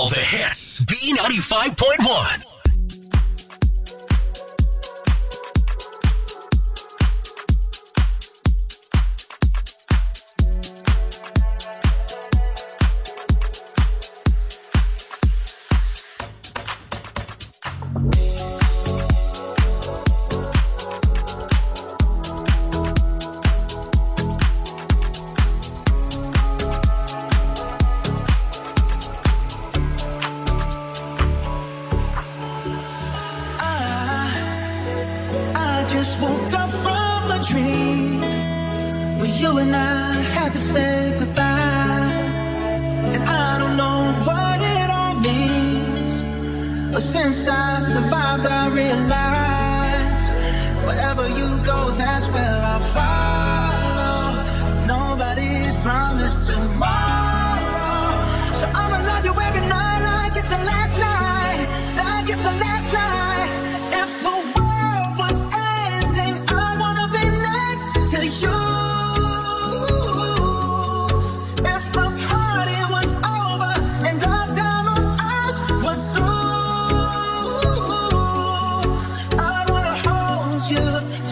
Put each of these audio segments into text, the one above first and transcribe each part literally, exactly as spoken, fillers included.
All the hits. B ninety-five point one.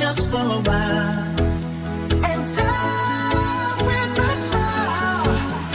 Just for a while and time with a smile.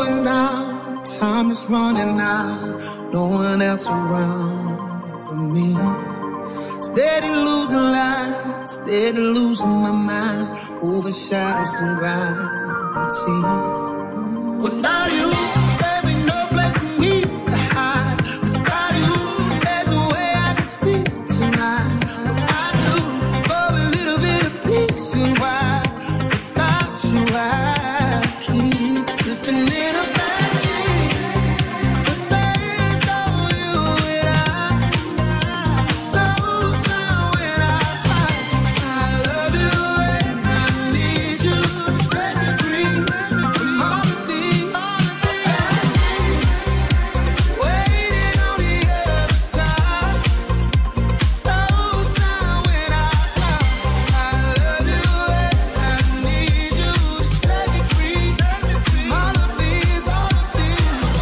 slowing down, time is running out, no one else around but me. Steady losing light, steady losing my mind, over shadows and gravity. Without you, there ain't no place for me to hide. Without you, there's no way I can see tonight. I do for a little bit of peace and why. Without you, I keep slipping in a bad dream. But there's no you and I. No sound when I cry. I love you and I need you to set me free from all of these waiting on the other side. No sound when I cry. I love you and I need you to set me free from all of these, all of these.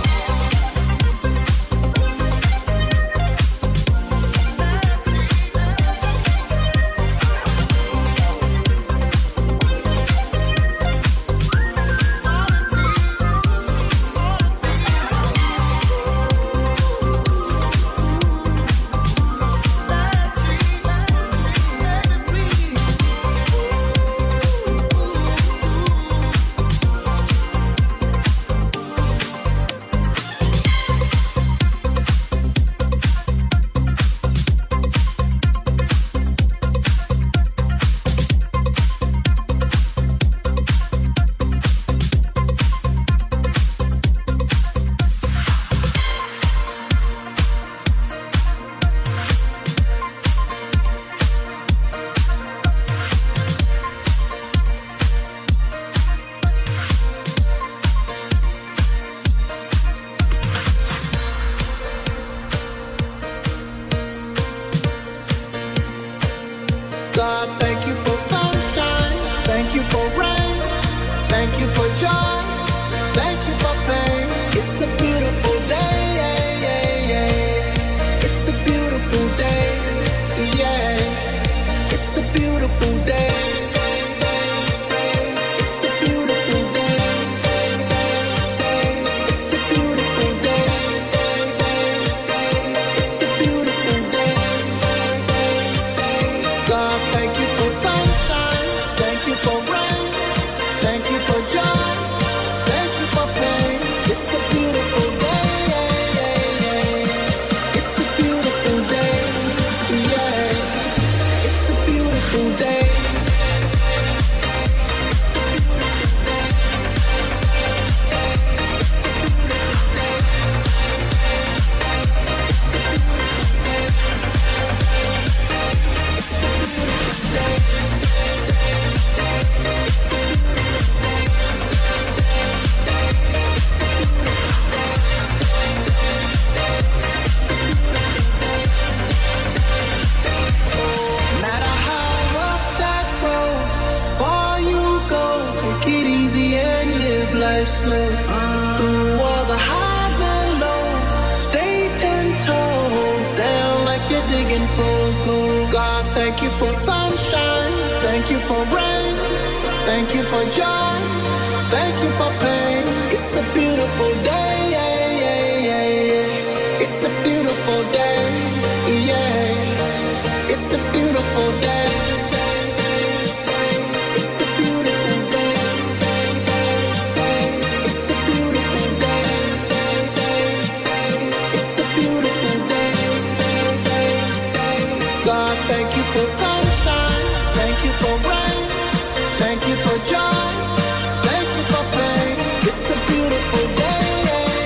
God, thank you for sunshine. Thank you for rain. Thank you for joy. Thank you for pain. It's a beautiful day. It's a beautiful day. Yeah. It's a beautiful day. It's a beautiful day. It's a beautiful day. It's a beautiful day. God, thank you for sunshine. Thank you for rain. Thank you for joy. Thank you for pain. It's a beautiful day. It's a beautiful day. Yeah. It's a beautiful day. No matter how rough that road, far you go, take it easy and live life slow. Through all the highs and lows, stay ten toes down like you're digging for gold. God, thank you for sunshine. Thank you for rain. Thank you for joy. Thank you for pain. It's a beautiful day. It's a beautiful day. Yeah. It's a beautiful day. It's a beautiful day. It's a beautiful day. It's a beautiful day. God, thank you for sunshine. Thank you for rain. Thank you for joy. Thank you for pain. It's a beautiful day.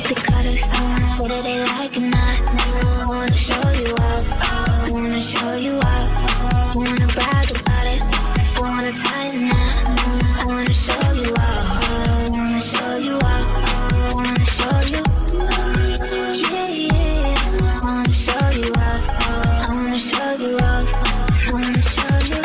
hope it cut us. Whether they like or not, I wanna show you up. I wanna show you up. I wanna brag about it. I wanna tie the knot. I wanna show you up. I wanna show you up. I wanna show you. Yeah, yeah. I wanna show you up. I wanna show you up. I wanna show you.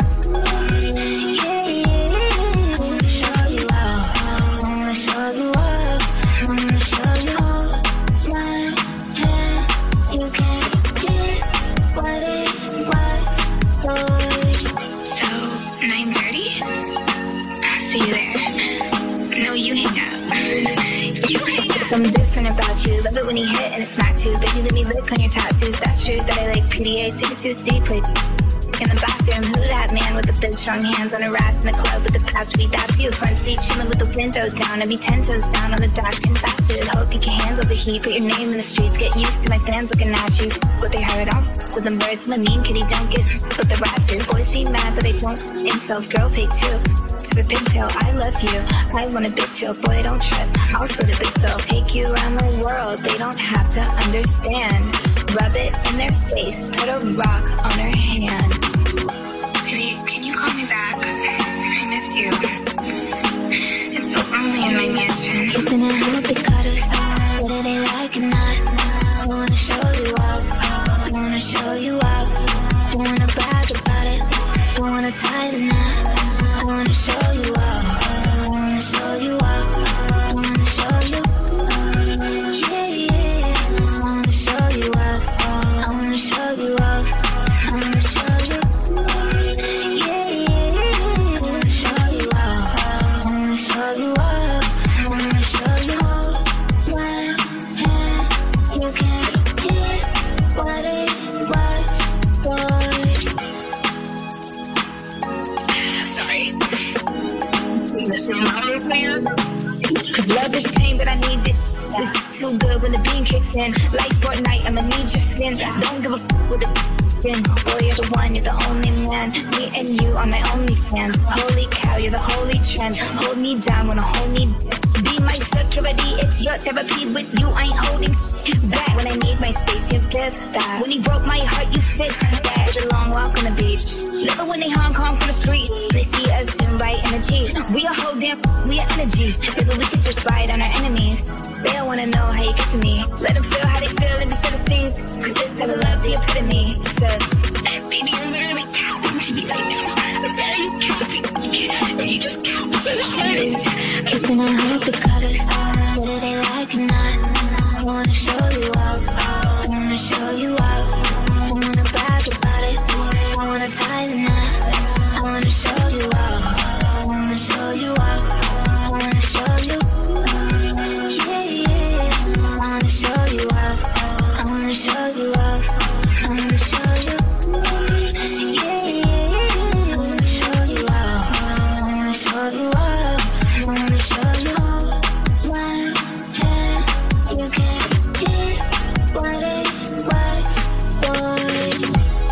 Yeah, yeah. I wanna show you up. I wanna show you up. I wanna show you. Hold my hand. You can't get what it was, boy. So, nine thirty? I'll see you there. No, you hang out. You hang out. Something different about you. Love it when you hit and it smack too. Baby, let me lick on your tattoos. That's true that I like P D A. Take it to a city, play in the bathroom. Who that man with the big strong hands on her ass in the club with the patch beat? That's you. Front seat chilling with the window down. I'd be ten toes down on the dash, can fast food. Hope you can handle the heat. Put your name in the streets. Get used to my fans looking at you. What they heard on with them birds. I'm a mean kitty, don't get with the rats here. Boys be mad that I don't incels. Girls hate too. To the pigtail, I love you. I want a big chill, boy, don't trip. I'll split a big bill. Take you around the world. They don't have to understand. Rub it in their face. Put a rock on her hand. Baby, can you call me back? I miss you. It's so lonely in my mansion. Kissing and hope it cut us. Whether they like or not, I wanna show you up. I wanna show you up. I wanna brag about it. I wanna tie the knot. I wanna show you up. I wanna show you up. I wanna show you. Yeah, yeah. I wanna show you up. I wanna show you up. I wanna show you. Yeah, yeah. I wanna show you up. I wanna show you up. I wanna show you. Hold my hand. You can't get what it was, boy. Sorry. Sing the same louder for you. Cause love is pain, but I need this. It's too good when the beam kicks in. Like Fortnite, I'ma need your skin. Don't give a f with the skin. Boy, you're the one, you're the only man. Me and you are my only fans. Holy cow, you're the holy trend. Hold me down, wanna hold me. Be my security, it's your therapy. With you, I ain't holding back. When I need my space, you give that. When he broke my heart, you fixed that. With a long walk on the beach. Love it when they Hong Kong from the street. They see us soon by energy. We are whole damn, we are energy. Baby, we could just ride on our enemies. They don't wanna know how you get to me. Let them feel how they feel in the Philistines. Cause this type of love's the epitome. Said, Baby, you're literally counting to me right now. I'm barely counting. And you just count so the hardest. kissing and hope it cut us. Whether they like or not, I wanna show you up. I wanna show you up. I wanna brag about it. I wanna tie the knot. I wanna show you up. I wanna show you up. I wanna show you. Yeah, yeah. I wanna show you up. I wanna show you up. I wanna show you. Yeah, yeah. I wanna show you up. I wanna show you up. I wanna show you. One hand, you can't get what it was, boy.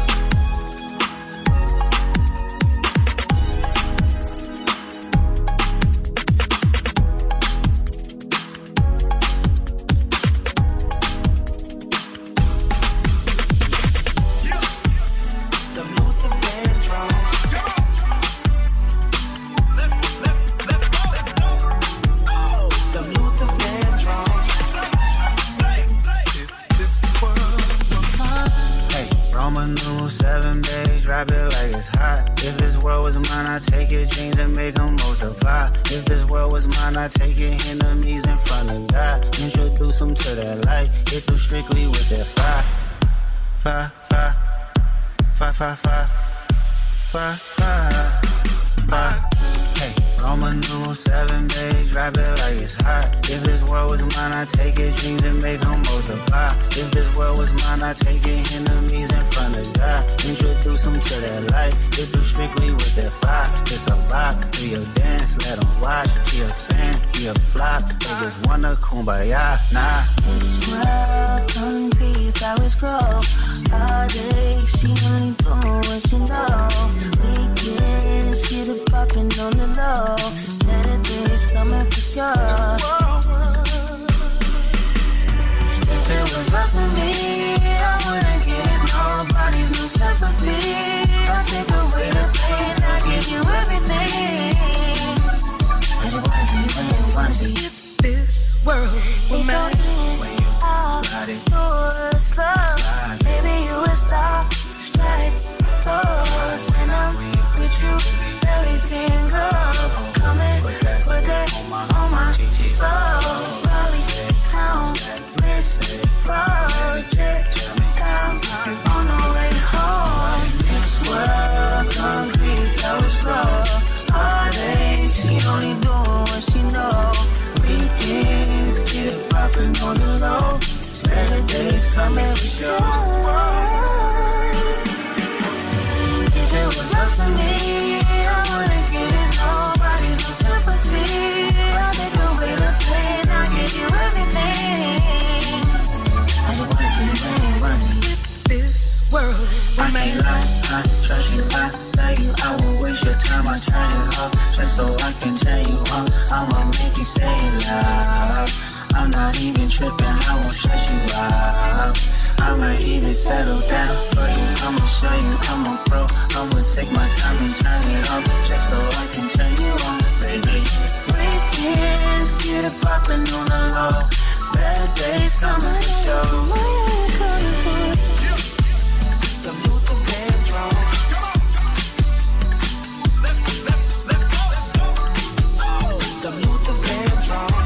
Seven days, drop it like it's hot. If this world was mine, I'd take your dreams and make them multiply. If this world was mine, I'd take your enemies in front of God. Introduce them to that light. Hit them strictly with that fire. Fire, fire, fire, fire, fire, fire, fire, fire. Hey, Roman numeral seven days, drop it like it's hot. If this world was mine, I'd take your dreams and make them multiply. If this world was mine, I'd take your enemies in front of God. Introduce them to that light. Hit them strictly with that fire. It's a vibe, do your dance, let them watch. Be a fan, be a flop. They just wanna kumbaya, nah. This world, don't see flowers grow. Heartache, she only doing what she know. Weekends, get it poppin' on the low. Better days coming for sure. up to me, I wouldn't give nobody no sympathy. I'll take away the pain, I'll give you everything. I just wanna see you, I wanna see you. This world will matter when you ride it. Slow, maybe you will stop, strike, pose, and I'm with you. Everything goes. Come and put that on my soul. Rolling down this project. Down on the way home. This world, concrete flowers grow. Heartache, she only doing what she know. Weekends, get it poppin' on the low. Better days coming, we show this world. If it was up to me, I wouldn't give it nobody no sympathy. I'll take away the pain, I'll give you everything. I just wanna see you, man, wanna see you. This world, I can't lie, I trust you, I love you. I won't waste your time, I turn it off just so I can turn you on. I'ma make you say love. I'm not even tripping, I won't stress you out. I might even settle down for you. I'ma show you I'm a pro. I'ma take my time and turn it on just so I can turn you on, baby. Weekends, get it poppin' on the low. Bad days coming for sure. Some Luther Vandross. Some Luther Vandross.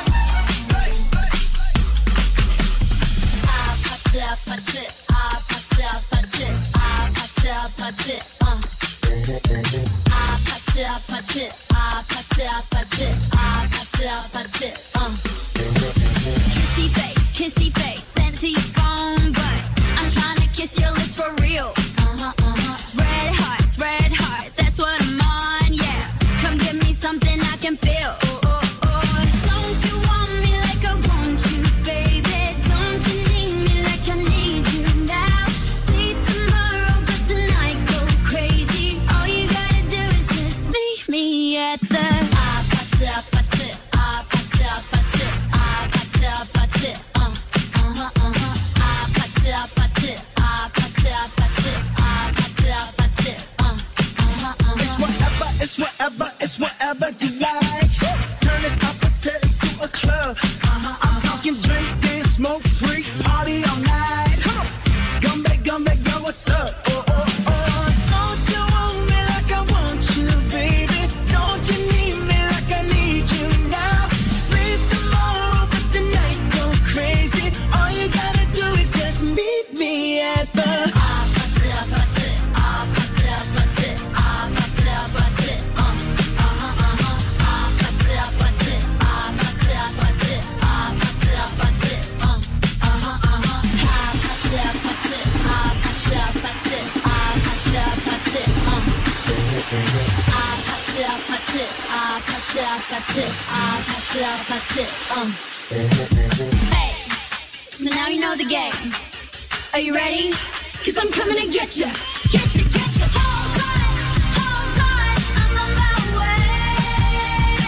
I put it, I put it, I put it, I put it, I put it, uh. I put it, I put it, I put it, I put it, I put it, I put it, uh. Kissy face, kissy face, send it to your phone, but I'm trying to kiss your lips for real. Uh-huh, uh-huh. Red hearts, red hearts, that's what I'm on, yeah. Come give me something I can feel. Oh, oh, oh. Don't you want me like I want you, baby? Don't you need me like I need you now? See tomorrow, but tonight go crazy. All you gotta do is just meet me at the I put it, I put it, I put it, I put it, I put it, I put it, uh, uh-huh, uh-huh. I put it, I put it, I put it, I put it, I put it, I put it, uh, uh-huh, uh-huh. It's whatever, it's whatever, it's whatever you like. Turn this opposite into a club. Uh-huh, I'm talking drink, dance, smoke, freak, party all night. Come on, come back, come back, yo, what's up? Oh, oh, oh. Don't you want me like I want you, baby? Don't you need me like I need you now? Sleep tomorrow, but tonight go crazy. All you gotta do is just meet me at the I put it, I put it, I put it, I put it, I put it, I put it, uh, uh-huh, uh-huh. I put it, I put it, I put it, I put it, I put it, I put it, uh, uh-huh, uh-huh. I put it, I put it, I put it, I put it, I put it, I put it, uh. I put it, I put it, I put it, I put it, I put it, I put it, uh. Hey, so now you know the game. Are you ready? Cause I'm coming to get you. Get you, get you. Hold on, hold on, I'm on my way.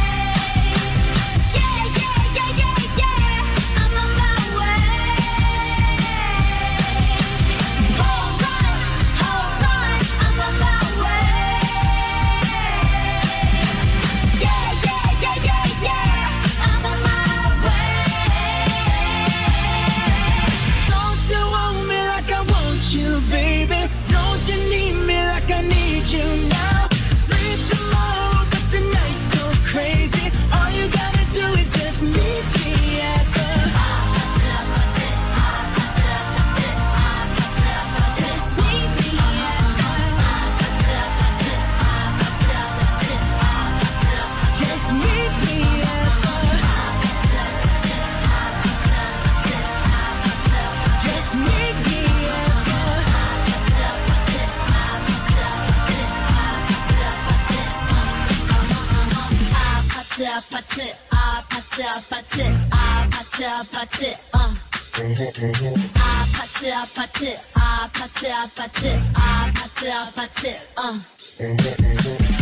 Yeah, yeah, yeah, yeah, yeah, I'm on my way. Hold on, hold on, I'm on my way. Yeah, yeah, yeah, yeah, yeah, I'm on my way. Don't you want me like I want you, baby? Don't you need me like I need you now? Sleep tomorrow, but tonight go crazy. All you gotta do is just meet me at the Just meet me at Just meet me at the Just meet me at the I put it, I put it, I put it, I put it, I put it, uh. I put it, I put it, I put it, I put it, I put it, I put it, uh.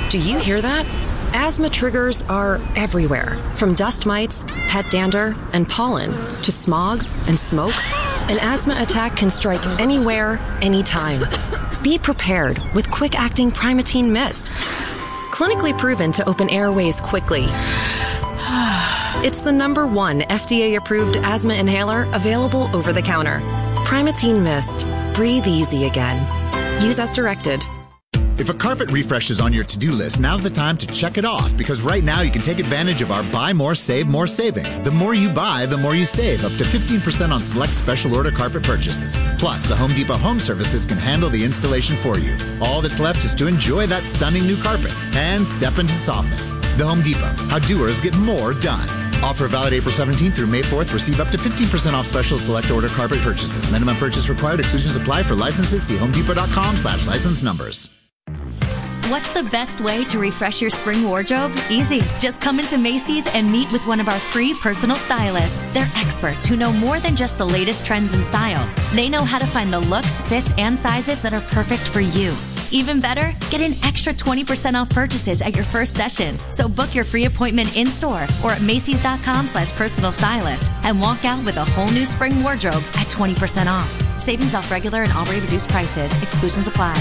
Do you hear that? Asthma triggers are everywhere, from dust mites, pet dander, and pollen, to smog and smoke. An asthma attack can strike anywhere, anytime. Be prepared with quick-acting Primatene Mist. Clinically proven to open airways quickly. It's the number one F D A-approved asthma inhaler available over the counter. Primatene Mist. Breathe easy again. Use as directed. If a carpet refresh is on your to-do list, now's the time to check it off, because right now you can take advantage of our Buy More, Save More savings. The more you buy, the more you save, up to fifteen percent on select special order carpet purchases. Plus, the Home Depot Home Services can handle the installation for you. All that's left is to enjoy that stunning new carpet and step into softness. The Home Depot, how doers get more done. Offer valid April seventeenth through May fourth. Receive up to fifteen percent off special select order carpet purchases. Minimum purchase required. Exclusions apply. For licenses, see homedepot.com slash license numbers. What's the best way to refresh your spring wardrobe? Easy. Just come into Macy's and meet with one of our free personal stylists. They're experts who know more than just the latest trends and styles. They know how to find the looks, fits, and sizes that are perfect for you. Even better, get an extra twenty percent off purchases at your first session. So book your free appointment in-store or at Macy's.com slash personal stylist and walk out with a whole new spring wardrobe at twenty percent off. Savings off regular and already reduced prices. Exclusions apply.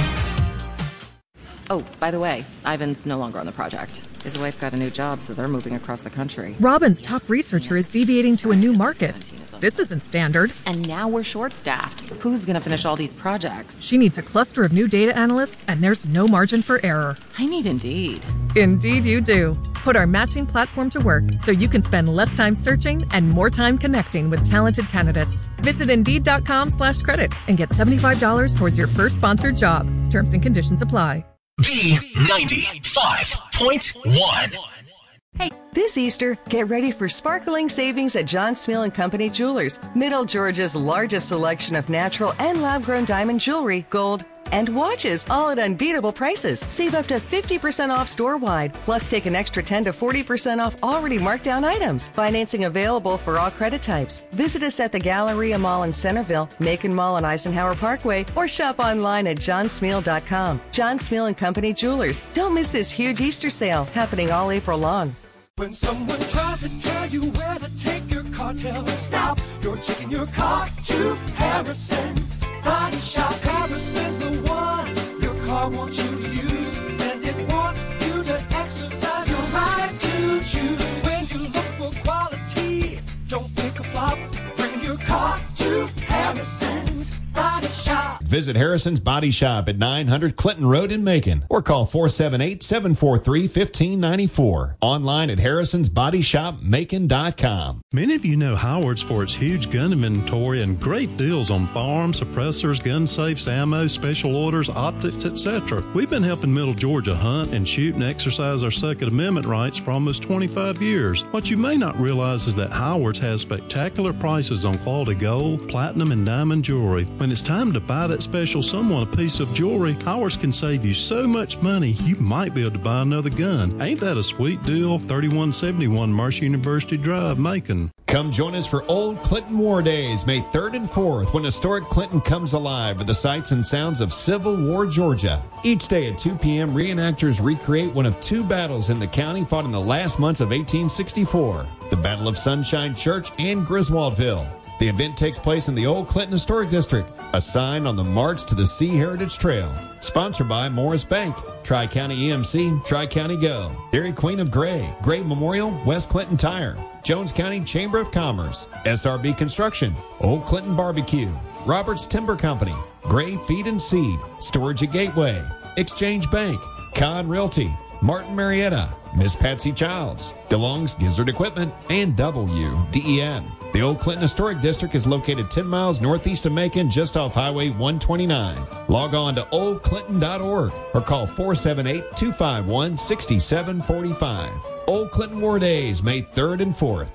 Oh, by the way, Ivan's no longer on the project. His wife got a new job, so they're moving across the country. Robin's top researcher is deviating to a new market. This isn't standard. And now we're short-staffed. Who's going to finish all these projects? She needs a cluster of new data analysts, and there's no margin for error. I need Indeed. Indeed you do. Put our matching platform to work so you can spend less time searching and more time connecting with talented candidates. Visit Indeed.com slash credit and get seventy-five dollars towards your first sponsored job. Terms and conditions apply. B ninety-five point one. Hey, this Easter, get ready for sparkling savings at John Smill and Company Jewelers, Middle Georgia's largest selection of natural and lab-grown diamond jewelry, gold, and watches, all at unbeatable prices. Save up to fifty percent off store-wide, plus take an extra ten to forty percent off already marked down items. Financing available for all credit types. Visit us at the Galleria Mall in Centerville, Macon Mall on Eisenhower Parkway, or shop online at john smill dot com. John Smill and Company Jewelers. Don't miss this huge Easter sale happening all April long. When someone tries to tell you where to take your car, tell them stop. You're taking your car to Harrison's Body Shop. Harrison's the one your car wants you to use, and it wants you to exercise your right to choose. When you look for quality, don't pick a flop. Bring your car to Harrison's Body Shop. Visit Harrison's Body Shop at nine hundred Clinton Road in Macon, or call four seven eight, seven four three, one five nine four. Online at harrisons body shop macon dot com. Many of you know Howard's for its huge gun inventory and great deals on firearms, suppressors, gun safes, ammo, special orders, optics, et cetera. We've been helping Middle Georgia hunt and shoot and exercise our Second Amendment rights for almost twenty-five years. What you may not realize is that Howard's has spectacular prices on quality gold, platinum, and diamond jewelry. When it's time to buy that special someone a piece of jewelry, Howard's can save you so much money you might be able to buy another gun. Ain't that a sweet deal? thirty-one seventy-one Mercer University Drive, Macon. Come join us for Old Clinton War Days, May third and fourth, when historic Clinton comes alive with the sights and sounds of Civil War, Georgia. Each day at two p.m., reenactors recreate one of two battles in the county fought in the last months of eighteen sixty-four, the Battle of Sunshine Church and Griswoldville. The event takes place in the Old Clinton Historic District, a sign on the March to the Sea Heritage Trail. Sponsored by Morris Bank, Tri-County E M C, Tri-County Go, Dairy Queen of Gray, Gray Memorial, West Clinton Tire, Jones County Chamber of Commerce, S R B Construction, Old Clinton Barbecue, Roberts Timber Company, Gray Feed and Seed, Storage at Gateway, Exchange Bank, Con Realty, Martin Marietta, Miss Patsy Childs, DeLong's Gizzard Equipment, and W D E N. The Old Clinton Historic District is located ten miles northeast of Macon, just off Highway one twenty-nine. Log on to old clinton dot org or call four seven eight, two five one, six seven four five. Old Clinton War Days, May third and fourth.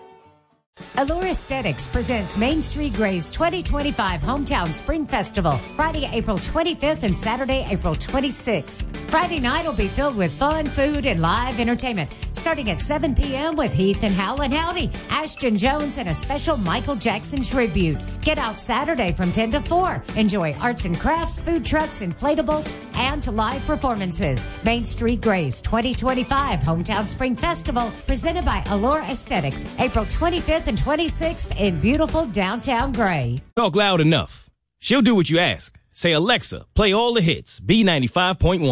Allure Aesthetics presents Main Street Gray's twenty twenty-five Hometown Spring Festival, Friday, April twenty-fifth and Saturday, April twenty-sixth. Friday night will be filled with fun, food, and live entertainment, starting at seven p.m. with Heath and Howlin' Howdy, Ashton Jones, and a special Michael Jackson tribute. Get out Saturday from ten to four. Enjoy arts and crafts, food trucks, inflatables, and live performances. Main Street Grays twenty twenty-five Hometown Spring Festival, presented by Allure Aesthetics, April twenty-fifth and twenty-sixth in beautiful downtown Gray. Talk loud enough. She'll do what you ask. Say, Alexa, play all the hits, B ninety-five point one.